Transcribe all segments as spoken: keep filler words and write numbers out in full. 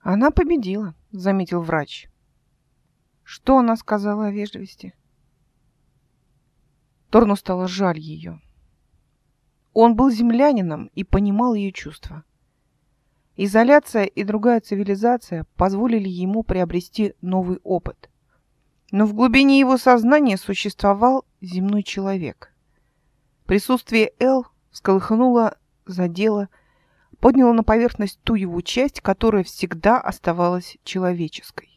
Она победила, заметил врач. Что она сказала о вежливости? Торну стало жаль ее. Он был землянином и понимал ее чувства. Изоляция и другая цивилизация позволили ему приобрести новый опыт. Но в глубине его сознания существовал земной человек. Присутствие Эл всколыхнуло, задело, подняло на поверхность ту его часть, которая всегда оставалась человеческой.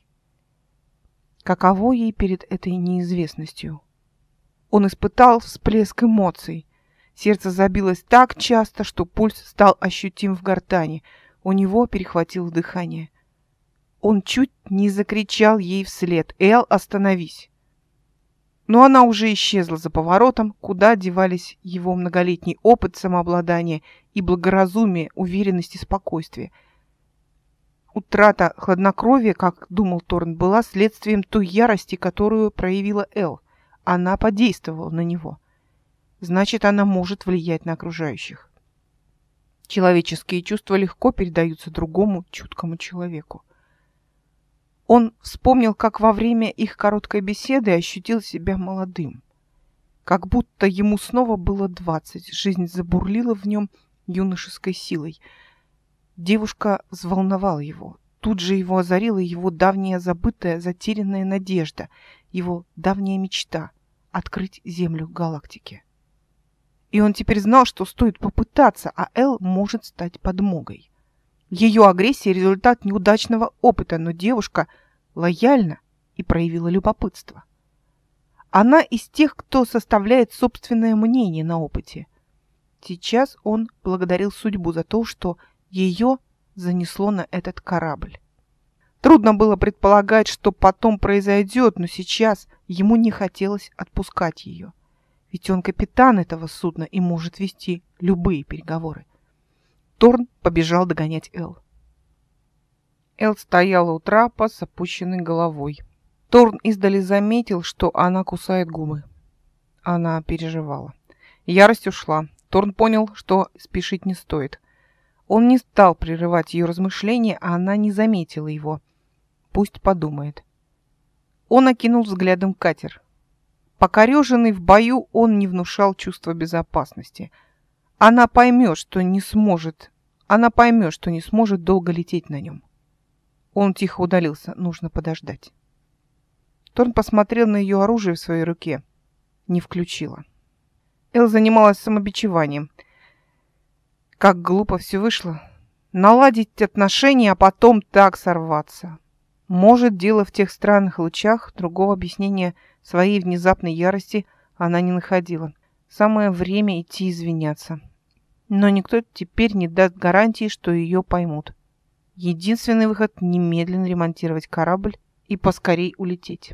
Каково ей перед этой неизвестностью? Он испытал всплеск эмоций. Сердце забилось так часто, что пульс стал ощутим в гортани. У него перехватило дыхание. Он чуть не закричал ей вслед: «Эл, остановись!» Но она уже исчезла за поворотом, куда девались его многолетний опыт самообладания и благоразумие, уверенность и спокойствие. Утрата хладнокровия, как думал Торн, была следствием той ярости, которую проявила Эл. Она подействовала на него. Значит, она может влиять на окружающих. Человеческие чувства легко передаются другому чуткому человеку. Он вспомнил, как во время их короткой беседы ощутил себя молодым. Как будто ему снова было двадцать, жизнь забурлила в нем юношеской силой. Девушка взволновала его. Тут же его озарила его давняя забытая, затерянная надежда, его давняя мечта — открыть землю галактики. И он теперь знал, что стоит попытаться, а Эл может стать подмогой. Ее агрессия — результат неудачного опыта, но девушка лояльна и проявила любопытство. Она из тех, кто составляет собственное мнение на опыте. Сейчас он благодарил судьбу за то, что ее занесло на этот корабль. Трудно было предполагать, что потом произойдет, но сейчас ему не хотелось отпускать ее. Ведь он капитан этого судна и может вести любые переговоры. Торн побежал догонять Эл. Эл стояла у трапа с опущенной головой. Торн издали заметил, что она кусает губы. Она переживала. Ярость ушла. Торн понял, что спешить не стоит. Он не стал прерывать ее размышления, а она не заметила его. Пусть подумает. Он окинул взглядом катер. Покореженный в бою, он не внушал чувства безопасности. Она поймет, что не сможет. Она поймет, что не сможет долго лететь на нем. Он тихо удалился. Нужно подождать. Торн посмотрел на ее оружие в своей руке. Не включила. Эл занималась самобичеванием. Как глупо все вышло. Наладить отношения, а потом так сорваться. Может, дело в тех странных лучах, другого объяснения своей внезапной ярости она не находила. Самое время идти извиняться. Но никто теперь не даст гарантии, что ее поймут. Единственный выход — немедленно ремонтировать корабль и поскорей улететь.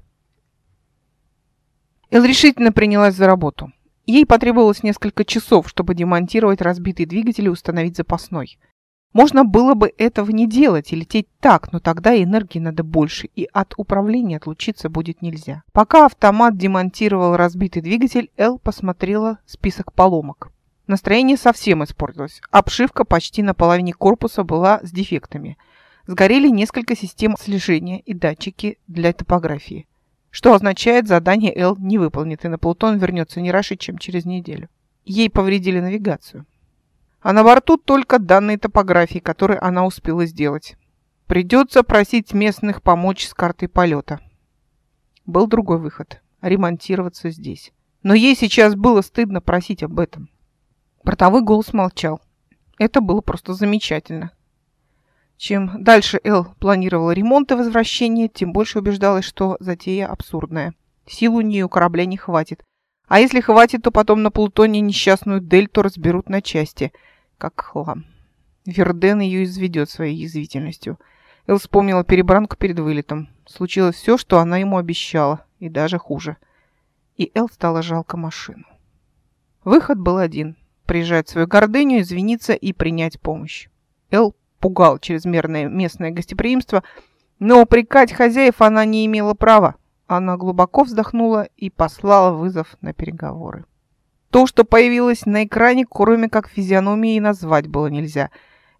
Эл решительно принялась за работу. Ей потребовалось несколько часов, чтобы демонтировать разбитый двигатель и установить запасной. Можно было бы этого не делать и лететь так, но тогда энергии надо больше, и от управления отлучиться будет нельзя. Пока автомат демонтировал разбитый двигатель, Эл посмотрела список поломок. Настроение совсем испортилось. Обшивка почти на половине корпуса была с дефектами. Сгорели несколько систем слежения и датчики для топографии. Что означает, задание Эл не выполнит, и на Плутон вернется не раньше, чем через неделю. Ей повредили навигацию. А на борту только данные топографии, которые она успела сделать. Придется просить местных помочь с картой полета. Был другой выход — ремонтироваться здесь. Но ей сейчас было стыдно просить об этом. Бортовой голос молчал. Это было просто замечательно. Чем дальше Эл планировала ремонт и возвращение, тем больше убеждалась, что затея абсурдная. Сил у нее у корабля не хватит. А если хватит, то потом на Плутоне несчастную Дельту разберут на части, как хлам. Верден ее изведет своей язвительностью. Эл вспомнила перебранку перед вылетом. Случилось все, что она ему обещала, и даже хуже. И Эл стало жалко машину. Выход был один — приезжать в свою гордыню, извиниться и принять помощь. Эл пугал чрезмерное местное гостеприимство, но упрекать хозяев она не имела права. Она глубоко вздохнула и послала вызов на переговоры. То, что появилось на экране, кроме как физиономии, назвать было нельзя.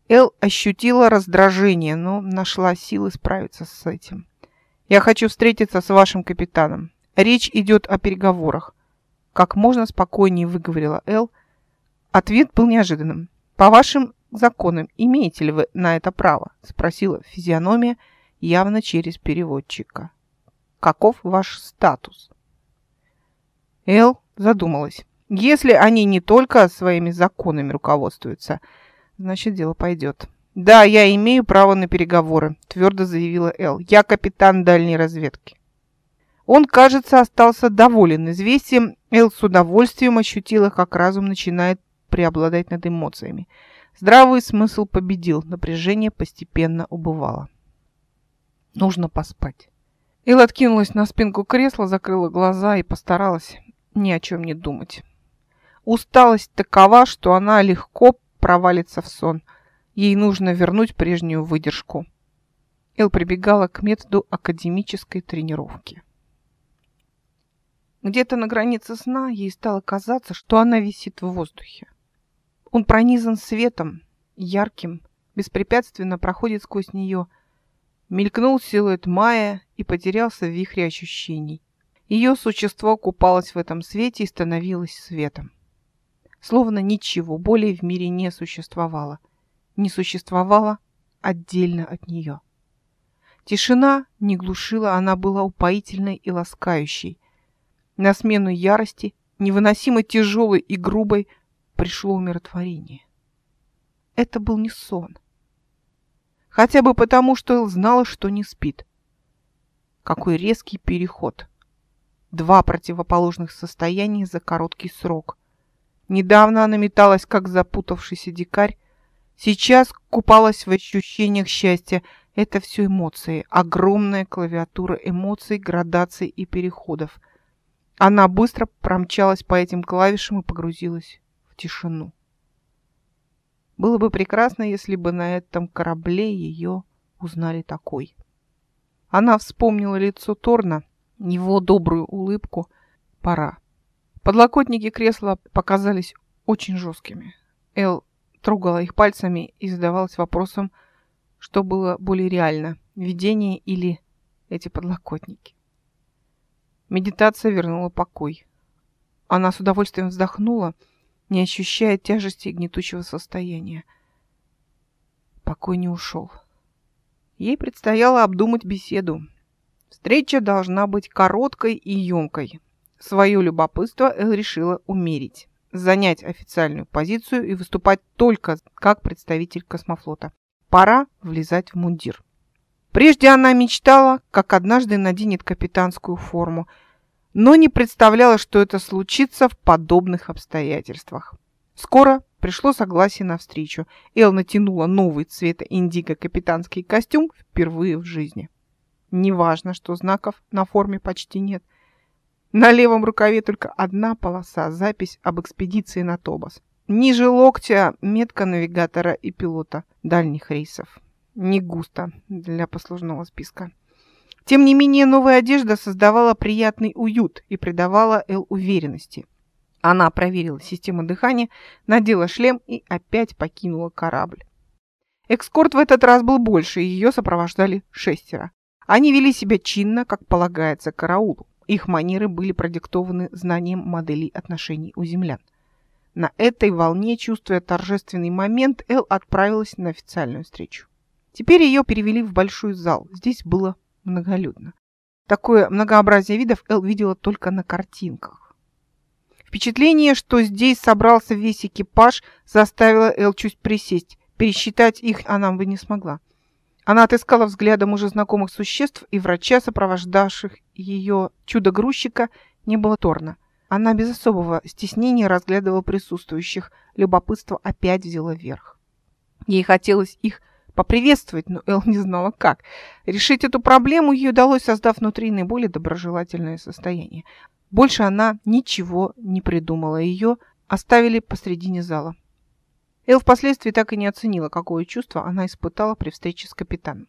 Эл ощутила раздражение, но нашла силы справиться с этим. «Я хочу встретиться с вашим капитаном. Речь идет о переговорах». Как можно спокойнее выговорила Эл. Ответ был неожиданным. «По вашим законам имеете ли вы на это право?» Спросила физиономия явно через переводчика. «Каков ваш статус?» Эл задумалась. Если они не только своими законами руководствуются, значит, дело пойдет. «Да, я имею право на переговоры», — твердо заявила Эл. «Я капитан дальней разведки». Он, кажется, остался доволен известием. Эл с удовольствием ощутила, как разум начинает преобладать над эмоциями. Здравый смысл победил, напряжение постепенно убывало. Нужно поспать. Эл откинулась на спинку кресла, закрыла глаза и постаралась ни о чем не думать. Усталость такова, что она легко провалится в сон. Ей нужно вернуть прежнюю выдержку. Эл прибегала к методу академической тренировки. Где-то на границе сна ей стало казаться, что она висит в воздухе. Он пронизан светом, ярким, беспрепятственно проходит сквозь нее. Мелькнул силуэт Майя и потерялся в вихре ощущений. Ее существо купалось в этом свете и становилось светом. Словно ничего более в мире не существовало. Не существовало отдельно от нее. Тишина не глушила, она была упоительной и ласкающей. На смену ярости, невыносимо тяжелой и грубой, пришло умиротворение. Это был не сон. Хотя бы потому, что Эл знала, что не спит. Какой резкий переход. Два противоположных состояния за короткий срок. Недавно она металась, как запутавшийся дикарь. Сейчас купалась в ощущениях счастья. Это все эмоции. Огромная клавиатура эмоций, градаций и переходов. Она быстро промчалась по этим клавишам и погрузилась в тишину. Было бы прекрасно, если бы на этом корабле ее узнали такой. Она вспомнила лицо Торна, его добрую улыбку. Пора. Подлокотники кресла показались очень жесткими. Эл трогала их пальцами и задавалась вопросом, что было более реально, видение или эти подлокотники. Медитация вернула покой. Она с удовольствием вздохнула, не ощущая тяжести и гнетущего состояния. Покой не ушел. Ей предстояло обдумать беседу. Встреча должна быть короткой и емкой. Свое любопытство Эл решила умерить, занять официальную позицию и выступать только как представитель космофлота. Пора влезать в мундир. Прежде она мечтала, как однажды наденет капитанскую форму, но не представляла, что это случится в подобных обстоятельствах. Скоро пришло согласие на встречу. Эл натянула новый цвета индиго капитанский костюм впервые в жизни. Неважно, что знаков на форме почти нет. На левом рукаве только одна полоса, запись об экспедиции на Тобос. Ниже локтя метка навигатора и пилота дальних рейсов. Не густо для послужного списка. Тем не менее, новая одежда создавала приятный уют и придавала Эл уверенности. Она проверила систему дыхания, надела шлем и опять покинула корабль. Эскорт в этот раз был больше, и ее сопровождали шестеро. Они вели себя чинно, как полагается караулу. Их манеры были продиктованы знанием моделей отношений у землян. На этой волне, чувствуя торжественный момент, Эл отправилась на официальную встречу. Теперь ее перевели в большой зал. Здесь было многолюдно. Такое многообразие видов Эл видела только на картинках. Впечатление, что здесь собрался весь экипаж, заставило Эл чуть присесть. Пересчитать их она бы не смогла. Она отыскала взглядом уже знакомых существ, и врача, сопровождавших ее чудо-грузчика, не было Торна. Она без особого стеснения разглядывала присутствующих. Любопытство опять взяло верх. Ей хотелось их поприветствовать, но Эл не знала как. Решить эту проблему ей удалось, создав внутри наиболее доброжелательное состояние. Больше она ничего не придумала. Ее оставили посредине зала. Эл впоследствии так и не оценила, какое чувство она испытала при встрече с капитаном.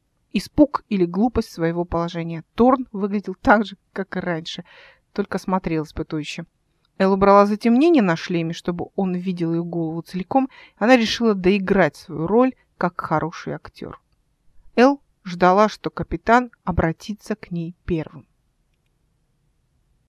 Испуг или глупость своего положения. Торн выглядел так же, как и раньше, только смотрел испытующе. Эл убрала затемнение на шлеме, чтобы он видел ее голову целиком. Она решила доиграть свою роль как хороший актер. Эл ждала, что капитан обратится к ней первым.